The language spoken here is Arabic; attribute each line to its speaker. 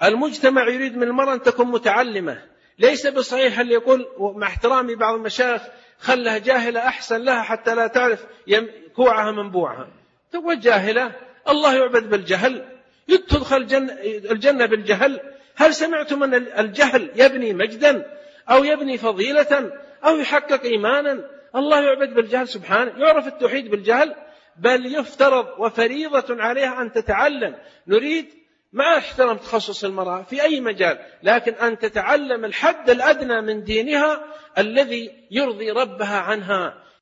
Speaker 1: المجتمع يريد من المرأة أن تكون متعلمة. ليس بصحيح اللي يقول مع احترامي بعض المشايخ خلها جاهلة أحسن لها حتى لا تعرف كوعها من بوعها. تقول جاهلة، الله يعبد بالجهل، يدخل الجنة بالجهل. هل سمعتم أن الجهل يبني مجدا أو يبني فضيلة أو يحقق إيمانا؟ الله يعبد بالجهل سبحانه، يعرف التوحيد بالجهل، بل يفترض وفريضة عليها أن تتعلم. نريد مع احترام تخصص المرأة في أي مجال، لكن أن تتعلم الحد الأدنى من دينها الذي يرضي ربها عنها.